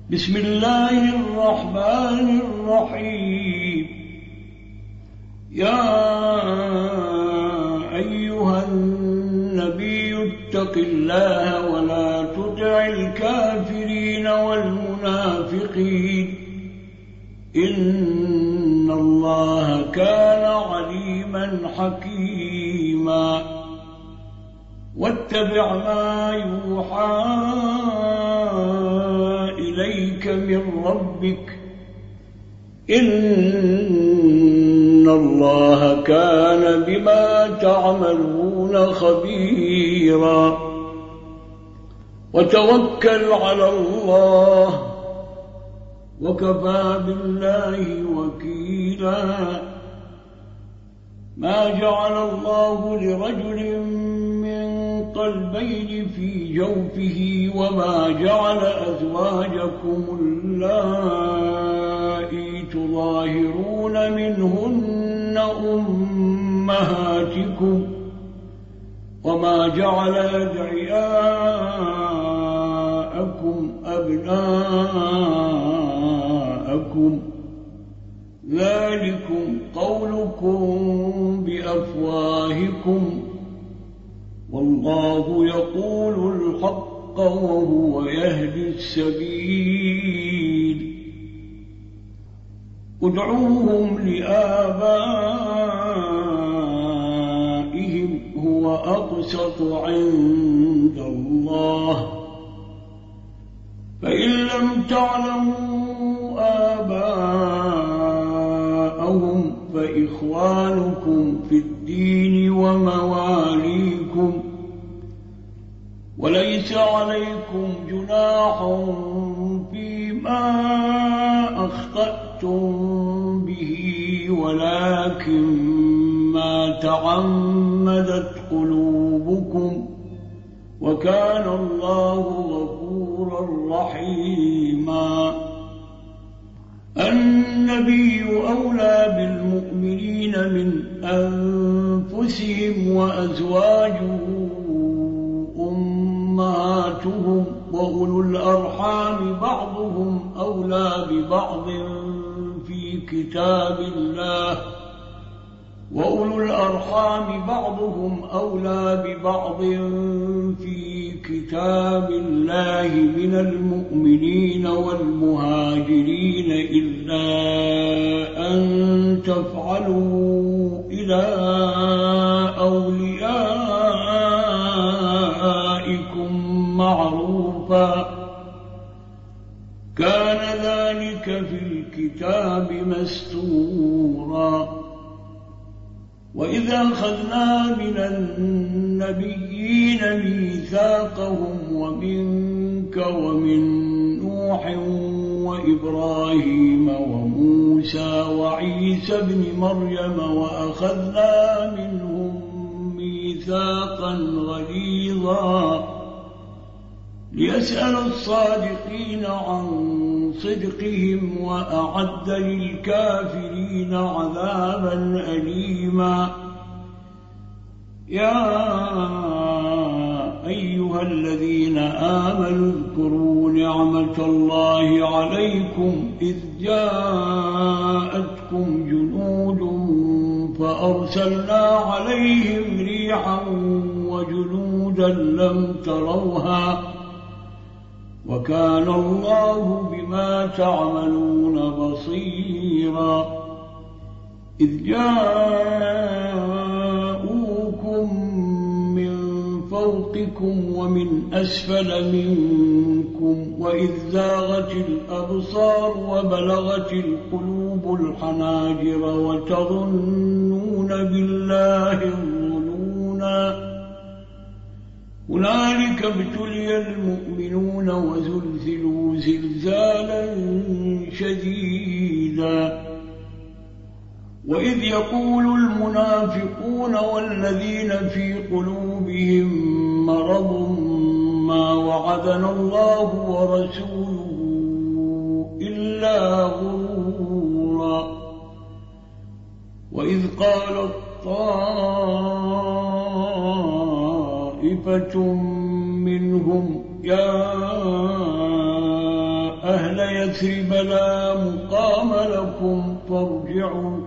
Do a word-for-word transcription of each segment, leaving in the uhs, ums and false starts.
بسم الله الرحمن الرحيم. يا أيها النبي اتق الله ولا تطع الكافرين والمنافقين إن الله كان عليما حكيما. واتبع ما يوحى إليك من ربك إن الله كان بما تعملون خبيرا. وتوكل على الله وكفى بالله وكيلا. ما جعل الله لرجل من قلبين في جوفه وما جعل أزواجكم اللائي تظاهرون منهن أمهاتكم وما جعل أدعياءكم أبناءكم ذلكم قولكم بأفواهكم والله يقول الحق وهو يهدي السبيل. ادعوهم لآبائهم هو أقسط عند الله فإن لم تعلموا آباءهم فإخوانكم في الدين ومواليكم وليس عليكم جناح فيما أخطأتم به ولكن ما تعمدت قلوبكم وكان الله غفورا رحيما. النبي أولى بالمؤمنين من أنفسهم وأزواجه أمهاتهم وأولو الأرحام بعضهم أولى ببعض في كتاب الله وأولو الأرحام بعضهم أولى ببعض في كتاب الله من المؤمنين والمهاجرين إلا أن تفعلوا إلى أوليائكم معروفا كان ذلك في الكتاب مستورا. وإذا أخذنا من النبيين ميثاقهم ومنك ومن نوح وإبراهيم وموسى وعيسى ابن مريم وأخذنا منهم ميثاقا غليظا ليسأل الصادقين عن صدقهم وأعد للكافرين عذابا أليما. يا أيها الذين آمنوا اذكروا نعمة الله عليكم إذ جاءتكم جنود فأرسلنا عليهم ريحا وجنودا لم تروها وكان الله بما تعملون بصيرا. إذ جاءوكم من فوقكم ومن أسفل منكم وإذ زاغت الأبصار وبلغت القلوب الحناجر وتظنون بالله الظنونا هنالك ابتلي المؤمنون وزلزلوا زلزالا شديدا. وإذ يقول المنافقون والذين في قلوبهم مرض ما وعدنا الله ورسوله إلا غرورا. وإذ قال الطائفة منهم يا أهل يثرب لا مقام لكم فارجعوا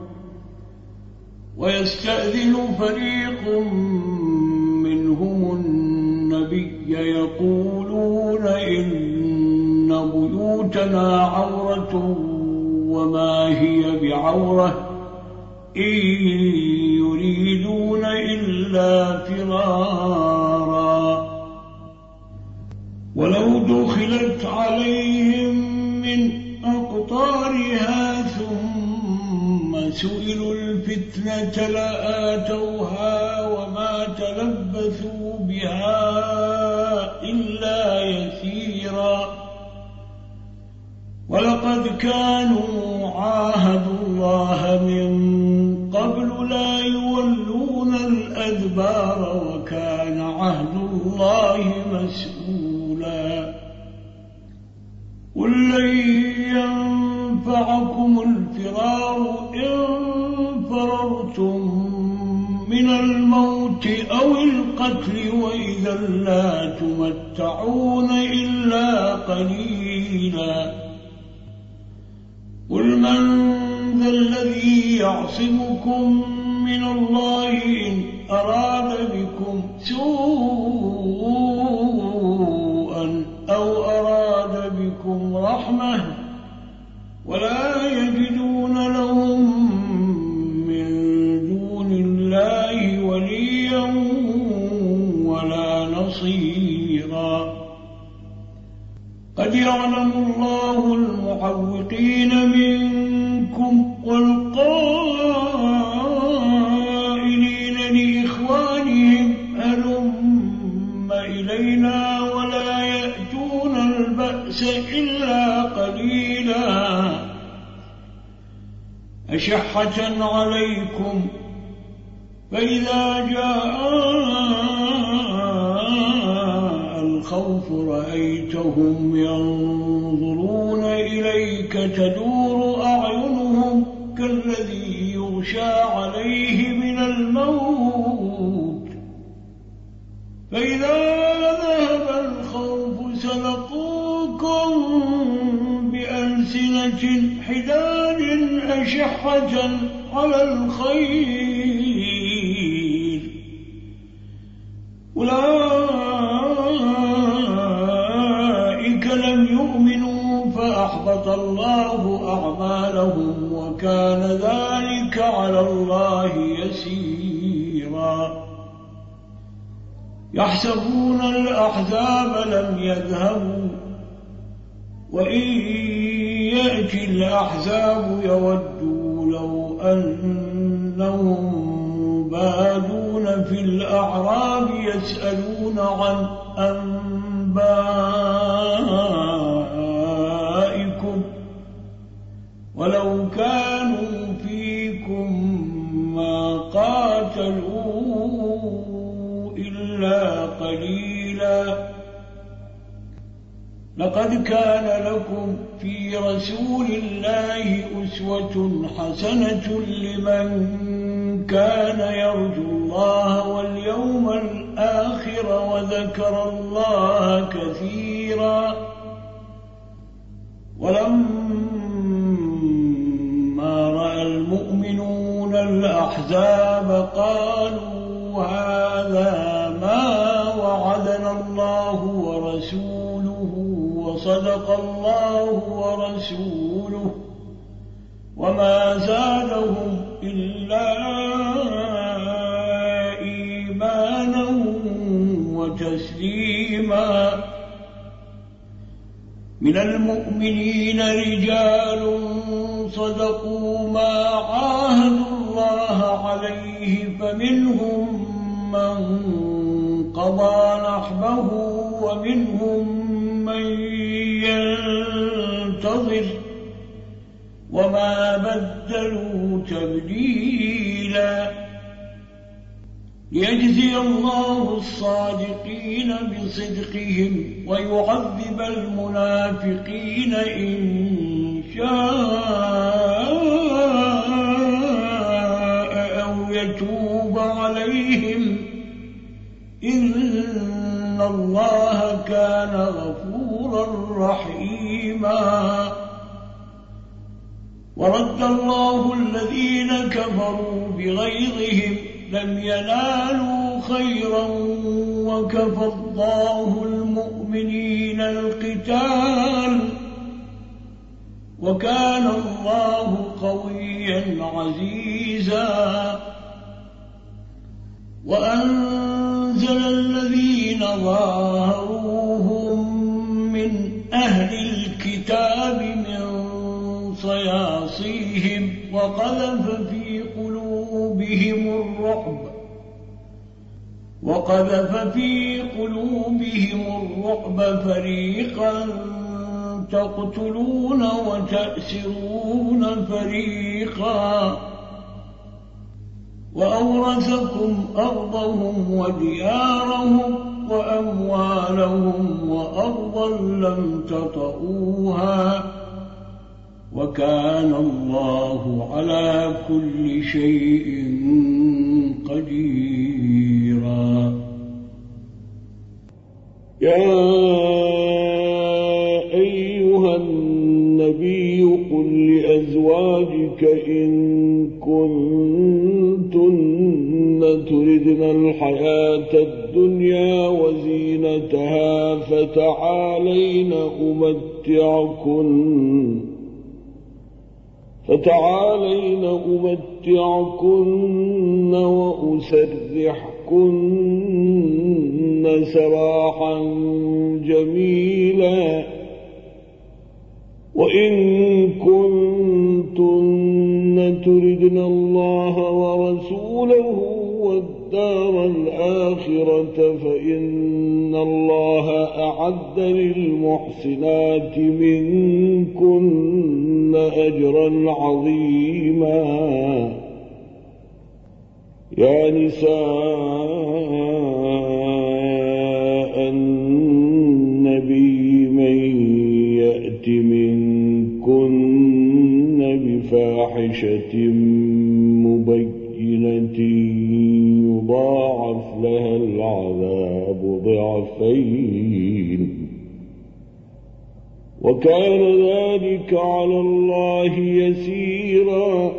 ويستأذن فريق منهم النبي يقولون إن بيوتنا عورة وما هي بعورة إن يريدون إلا فرارا ولو دخلت عليهم من أقطارها ثم سئلوا الفتنة لآتوها وما تلبثوا بها إلا يسيرا ولقد كانوا عاهدوا الله من قبل لا يولون الأدبار وكان عهد الله مسؤولا قل لن ينفعكم الفرار إن فررتم من الموت أو القتل وإذا لا تمتعون إلا قليلا قل من ذا الذي يعصمكم من الله إن أراد بكم سوءا أو أراد بكم رحمة ولا يجدون لهم من دون الله وليا ولا نصيرا قد يعلم الله المعوقين منكم والقائلين لإخوانهم هلم إلينا ولا يأتون البأس إلا قليلا أشحة عليكم فإذا جاء الخوف رأيتهم ينظرون إليك تدور أعينهم كالذي يغشى عليه من الموت فإذا ذهب الخوف سلقوكم بألسنة حداد أشحة على الخير أولئك لم يؤمنوا فأحبط الله أعمالهم وكان ذلك على الله يسيرا يحسبون الأحزاب لم يذهبوا وإن يأتي الأحزاب يودوا لو أنهم بادون في الأعراب يسألون عن أنبائكم ولو كانوا فيكم ما قاتلوا إلا قليلا لقد كان لكم في رسول الله أسوة حسنة لمن كان يرجو الله واليوم الآخر وذكر الله كثيرا ولما رأى المؤمنون الأحزاب قالوا هذا ما وعدنا الله ورسوله وصدق الله ورسوله وما زادهم إلا إيمانا وتسليما من المؤمنين رجال صدقوا ما عاهدوا الله عليه فمنهم من قضى نحبه ومنهم من ينتظر وما بدلوا تبديلا ليجزي الله الصادقين بصدقهم ويعذب المنافقين إن شاء أو يتوب عليهم إن الله كان غفورا رحيما ورد الله الذين كفروا بغيظهم لم ينالوا خيرا وكفى الله المؤمنين القتال وكان الله قويا عزيزا وأنزل الذين ظاهروهم من أهل الكتاب من صياصيهم وقذف في قلوبهم الرعب وقذف في قلوبهم الرعب فريقا تقتلون وتأسرون فريقا وأورثكم أرضهم وديارهم وأموالهم وأرضا لم تطئوها وكان الله على كل شيء قديرا. يا أيها النبي قل لأزواجك إن كنتن تردن الحياة الدنيا وزينتها فتعالين أمتعكن فتعالين أمتعكن وأسرحكن سراحا جميلا وإن كنتن تردن الله ورسوله والدار الآخرة فإن الله أعد للمحسنات منكن أجرا عظيما. يا نساء النبي من يأت منكن بفاحشة مبينة يضاعف لها العذاب ضعفين وكان ذلك على الله يسيرا.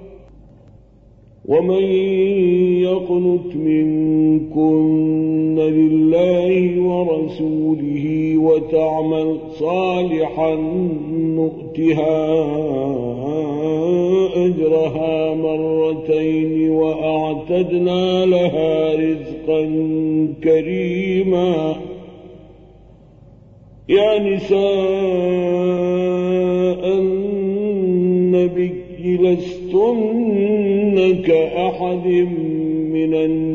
ومن يقنت منكن لله ورسوله وتعمل صالحا نؤتها أجرها مرتين وأعتدنا لها رزقا كريما. يا نساء النبي لستن كأحد من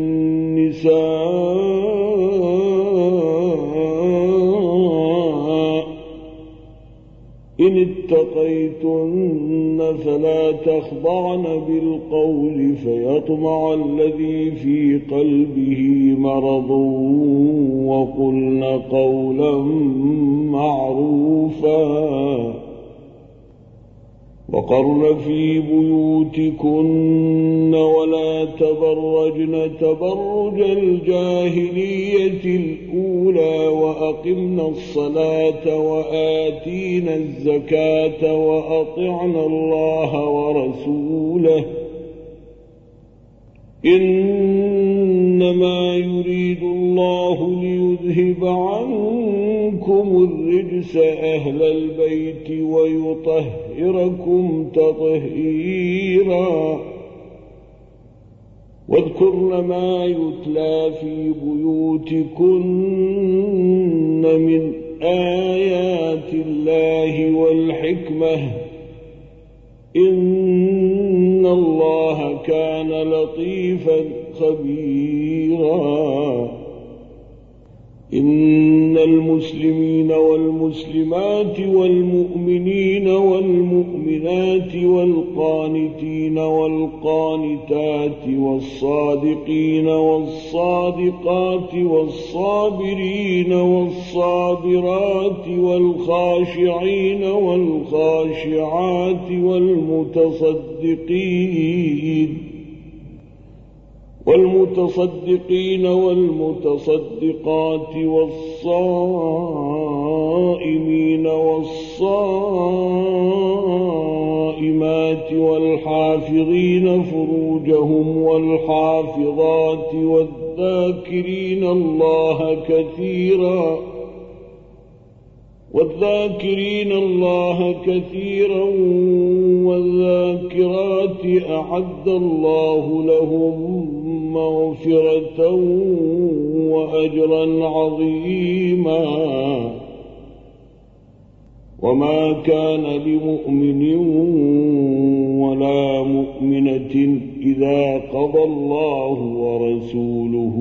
النساء إن اتقيتن فلا تخضعن بالقول فيطمع الذي في قلبه مرض وقلن قولا معروفا وقرن في بيوتكن ولا تبرجن تبرج الجاهلية الأولى وأقمن الصلاة وآتينا الزكاة وأطعنا الله ورسوله إنما يريد الله ليذهب عنكم الرجس أهل البيت ويطهركم تطهيرا. واذكرن ما يتلى في بيوتكن من آيات الله والحكمة إن الله كان لطيفا خبيرا. إن المسلمين والمسلمات والمؤمنين والمؤمنات والقانتين والقانتات والصادقين والصادقات والصابرين والصابرات والخاشعين والخاشعات والمتصدقين والمتصدقين والمتصدقات والصائمين والصائمات والحافظين فروجهم والحافظات والذاكرين الله كثيرا والذاكرين الله كثيرا والذاكرات أعد الله لهم مغفرة وأجرا عظيما. وما كان لمؤمن ولا مؤمنة إذا قضى الله ورسوله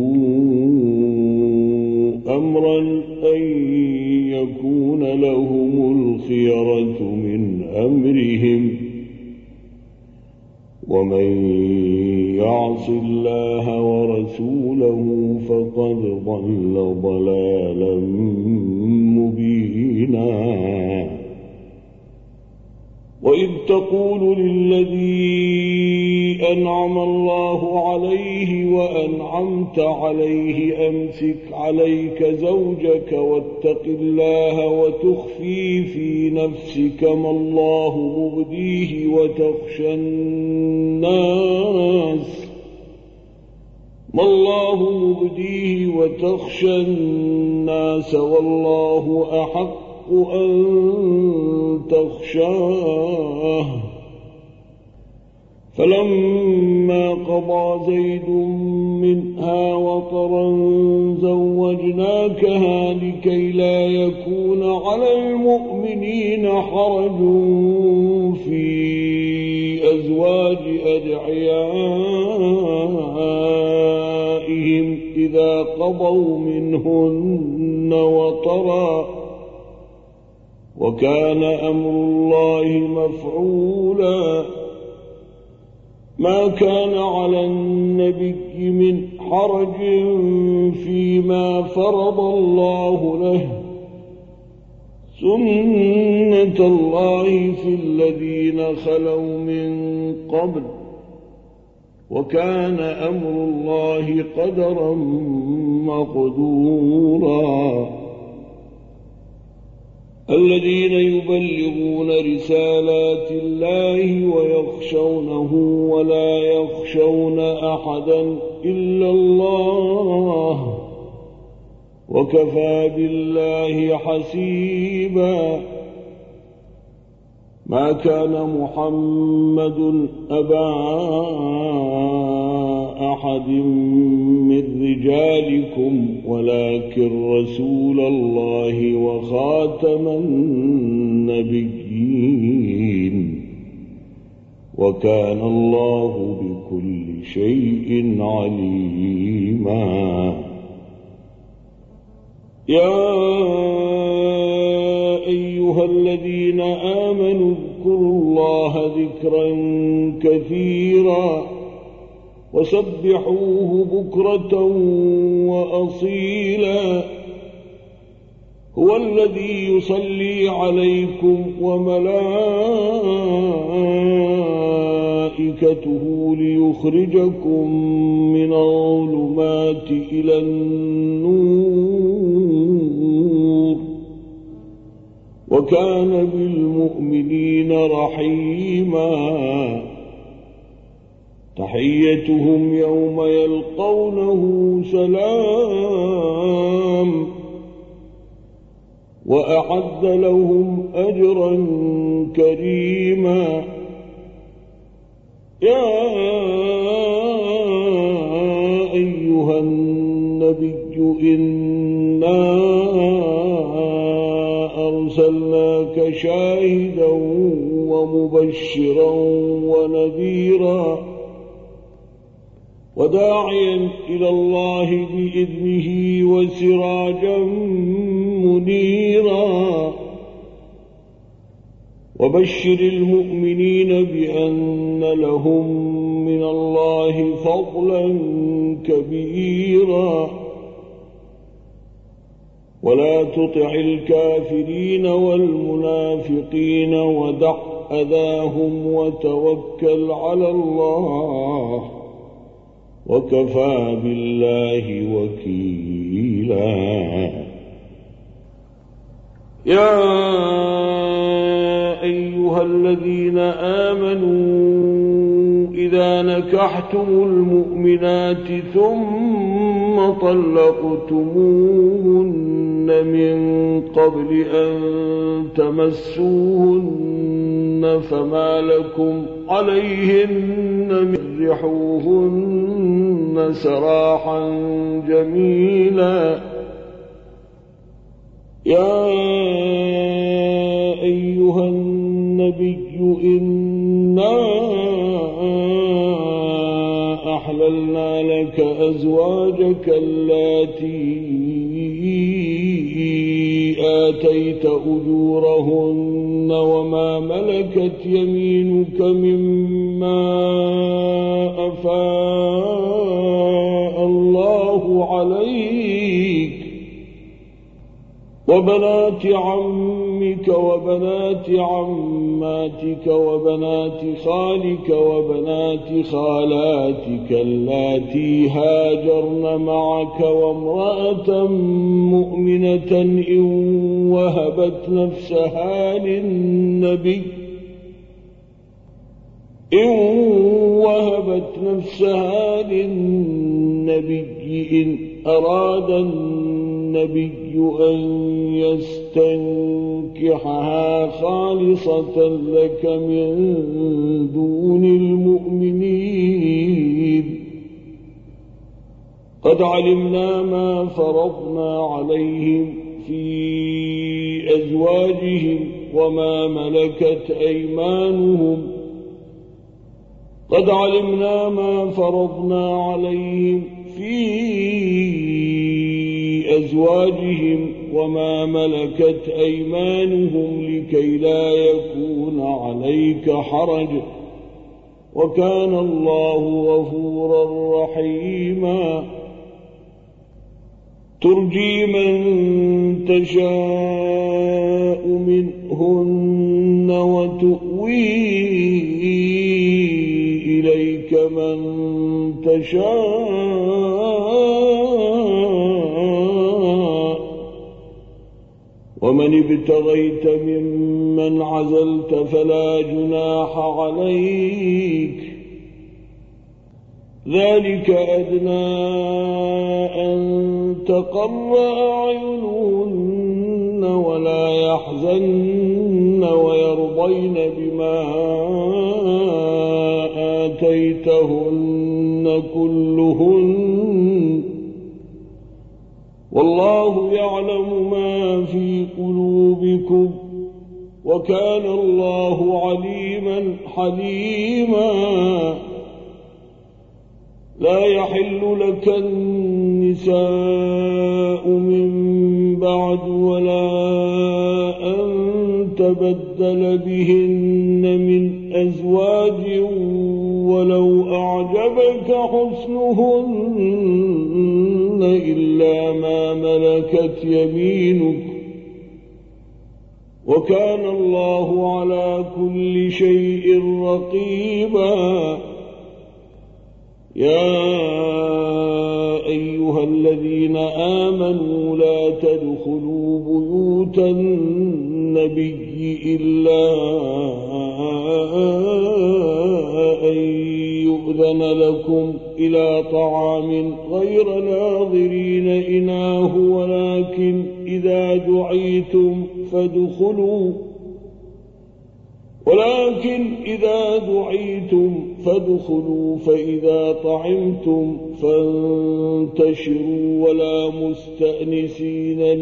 أمرا أن يكون لهم الخيرة من أمرهم ومن يعص الله ورسوله فقد ضل ضلالا مبينا. وإذ تقول للذي أنعم الله عليه وأنعمت عليه أمسك عليك زوجك واتق الله وتخفي في نفسك ما الله مبديه وتخشى الناس ما الله مبديه وتخشى الناس والله أحق أن تخشاه. فلما قضى زيد منها وطرا زوجناكها لكي لا يكون على المؤمنين حرج في أزواج أدعيائهم إذا قضوا منهن وطرا وكان أمر الله مفعولا. ما كان على النبي من حرج فيما فرض الله له سنة الله في الذين خلوا من قبل وكان أمر الله قدرا مقدورا. الذين يبلغون رسالات الله ويخشونه ولا يخشون أحدا إلا الله وكفى بالله حسيبا. ما كان محمد أبا أحد من رجالكم ولكن رسول الله وخاتم النبيين وكان الله بكل شيء عليما. يا أيها الذين آمنوا اذكروا الله ذكرا كثيرا وسبحوه بكرة وأصيلا. هو الذي يصلي عليكم وملائكته ليخرجكم من الظلمات إلى النور وكان بالمؤمنين رحيما. تحيتهم يوم يلقونه سلام وأعد لهم أجرا كريما. يا أيها النبي إنا أرسلناك شاهدا ومبشرا ونذيرا وداعيا إلى الله بإذنه وسراجا منيرا. وبشر المؤمنين بأن لهم من الله فضلا كبيرا. ولا تطع الكافرين والمنافقين ودع أذاهم وتوكل على الله وكفى بالله وكيلا. يا أيها الذين آمنوا إذا نكحتم المؤمنات ثم طلقتموهن من قبل أن تمسوهن فما لكم عليهن مرحوهن سراحا جميلا. يا أيها النبي إنا أحللنا لك أزواجك اللاتي آتيت أجورهن وما ملكت يمينك مما أفاء الله عليك وبنات عمك وبنات عماتك وبنات خالك وبنات خالاتك اللاتي هاجرن معك وامرأة مؤمنة إن وهبت نفسها للنبي إن وهبت نفسها للنبي إن أراد النبي أن يستنكحها خالصة لك من دون المؤمنين. قد علمنا ما فرضنا عليهم في أزواجهم وما ملكت أيمانهم قد علمنا ما فرضنا عليهم في أزواجهم وما ملكت أيمانهم لكي لا يكون عليك حرج وكان الله غفورا رحيما. ترجي من تشاء منهن وتؤوي إليك من تشاء ومن ابتغيت ممن عزلت فلا جناح عليك ذلك أدنى أن تقر أعينهن ولا يحزن ويرضين بما آتيتهن كلهن والله يعلم ما في قلوبكم وكان الله عليما حليما. لا يحل لك النساء من بعد ولا أن تبدل بهن من أزواج ولو أعجبك حسنهن إلا ما ملكت يمينك وكان الله على كل شيء رقيبا. يا أيها الذين آمنوا لا تدخلوا بيوت النبي إلا أن يؤذن لكم إلى طعام غير ناظرين إناه ولكن إذا دعيتم فادخلوا ولكن إذا دعيتم فادخلوا فإذا طعمتم فانتشروا ولا مستأنسين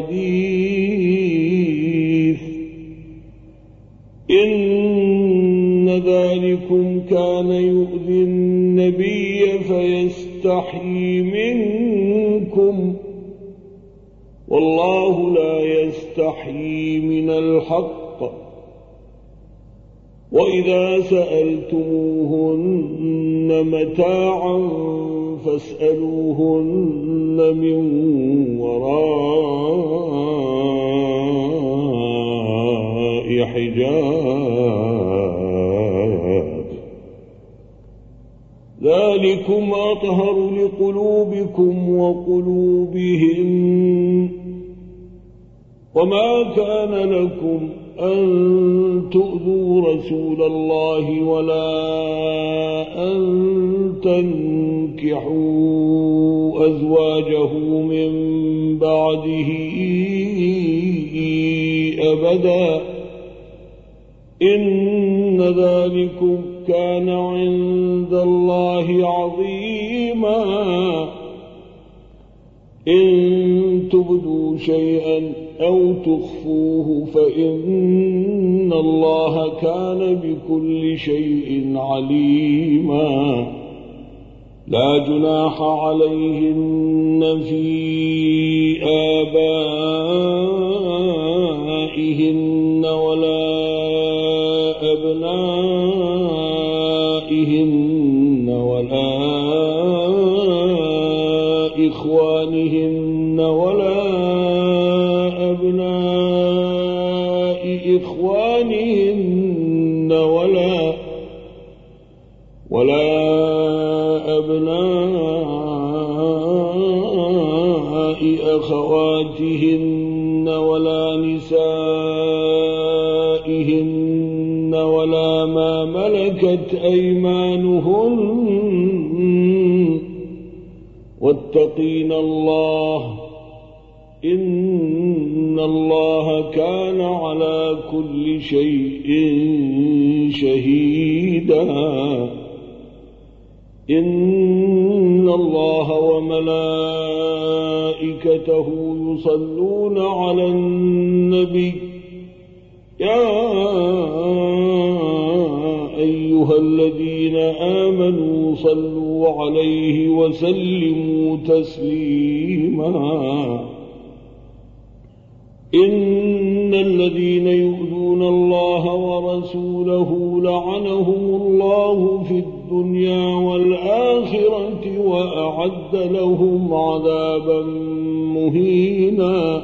لحديث إن ذلكم كان يؤذي النبي فيستحيي منكم والله لا يستحيي من الحق. وإذا سألتموهن متاعا فاسألوهن من وراء حجاب ذلكم أطهر لقلوبكم وقلوبهن وما كان لكم أن تؤذوا رسول الله ولا أن تنكحوا أزواجه من بعده أبدا إن ذلكم كان عند الله عظيما إن تبدوا شيئا أو تخفوه فإن الله كان بكل شيء عليما لا جناح عليهن في آبائهن ولا أبنائهن ولا إخوانهن ولا أبناء إخوانهن ولا ولا أبناء أخواتهن ولا نسائهن ولا ما ملكت أيمانهن واتقين الله إن الله كان على كل شيء شهيدا إن الله وملائكته يصلون على النبي يا أيها الذين آمنوا صلوا عليه وسلموا تسليما إن الذين يؤذون الله ورسوله لعنهم الله في الدنيا والآخرة وأعد لهم عذابا مهينا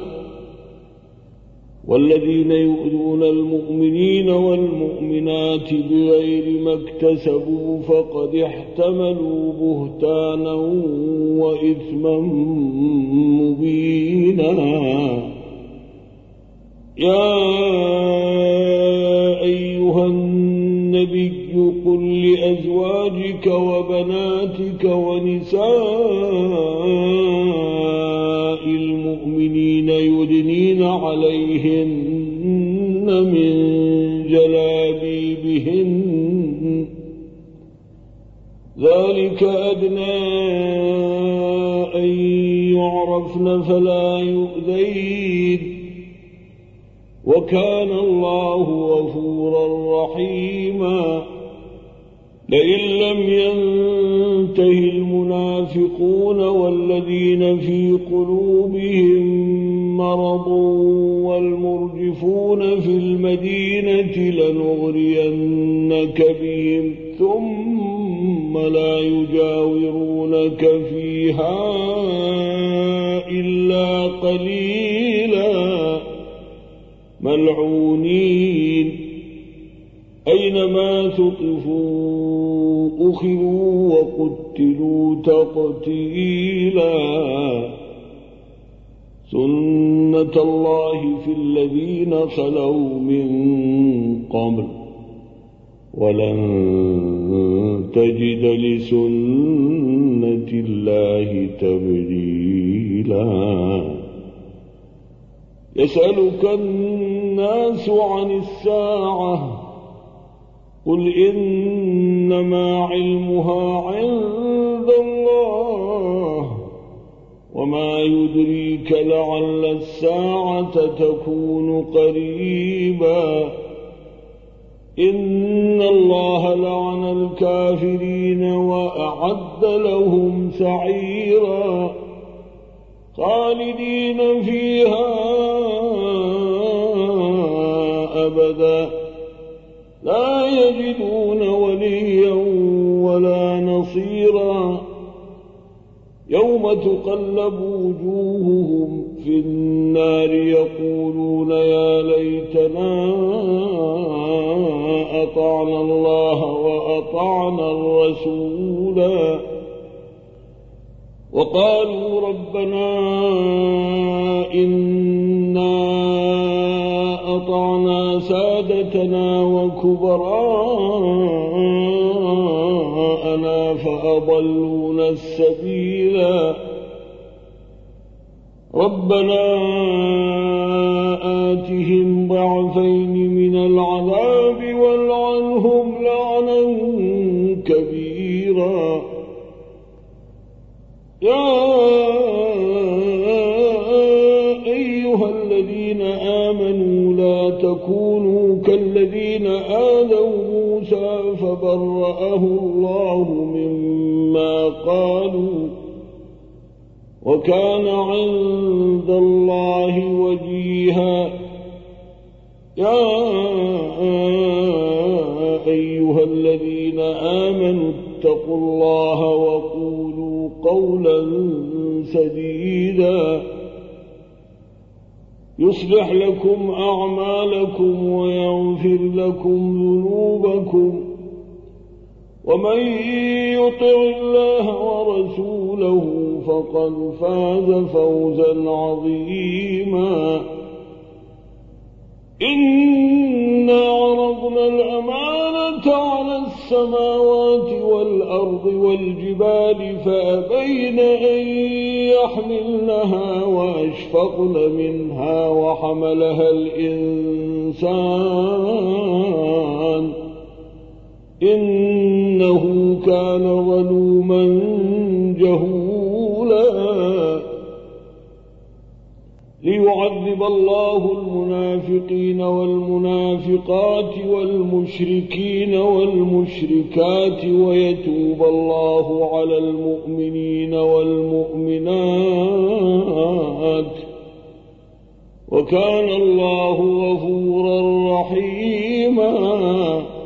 والذين يؤذون المؤمنين والمؤمنات بغير ما اكتسبوا فقد احتملوا بهتانا وإثما مبينا يا أيها النبي قل لأزواجك وبناتك ونساء المؤمنين يدنين عليهن من جلابيبهن ذلك أدنى أن يعرفن فلا يؤذين وكان الله غفورا رحيما لئن لم ينته المنافقون والذين في قلوبهم مرض والمرجفون في المدينة لنغرينك بهم ثم لا يجاورونك فيها إلا قليلا ملعونين أينما ثقفوا أخذوا وقتلوا تقتيلا سنة الله في الذين خلوا من قبل ولن تجد لسنة الله تبديلا يسألك الناس عن الساعة قل إنما علمها عند الله وما يدريك لعل الساعة تكون قريبا إن الله لعن الكافرين وأعد لهم سعيرا خالدين فيها أبدا لا يجدون وليا ولا نصيرا يوم تقلب وجوههم في النار يقولون يا ليتنا أطعنا الله وأطعنا الرسولا وقالوا ربنا إنا أطعنا سادتنا وكبراءنا فأضلونا السبيلا ربنا آتهم ضعفين من العذاب والعنهم لعنا كبيرا يا أيها الذين آمنوا لا تكونوا كالذين آذوا موسى فبرأه الله مما قالوا وكان عند الله وجيها يا أيها الذين آمنوا اتقوا الله وقولوا قولا سديدا يصلح لكم أعمالكم ويغفر لكم ذنوبكم ومن يطع الله ورسوله فقد فاز فوزا عظيما إنا عرضنا الأمانة على السماوات والأرض والجبال فأبين أن يحملنها وأشفقن منها وحملها الإنسان إنه كان ظلوما جهولا ليعذب الله المنافقين والمنافقات والمشركين والمشركات ويتوب الله على المؤمنين والمؤمنات وكان الله غفورا رحيما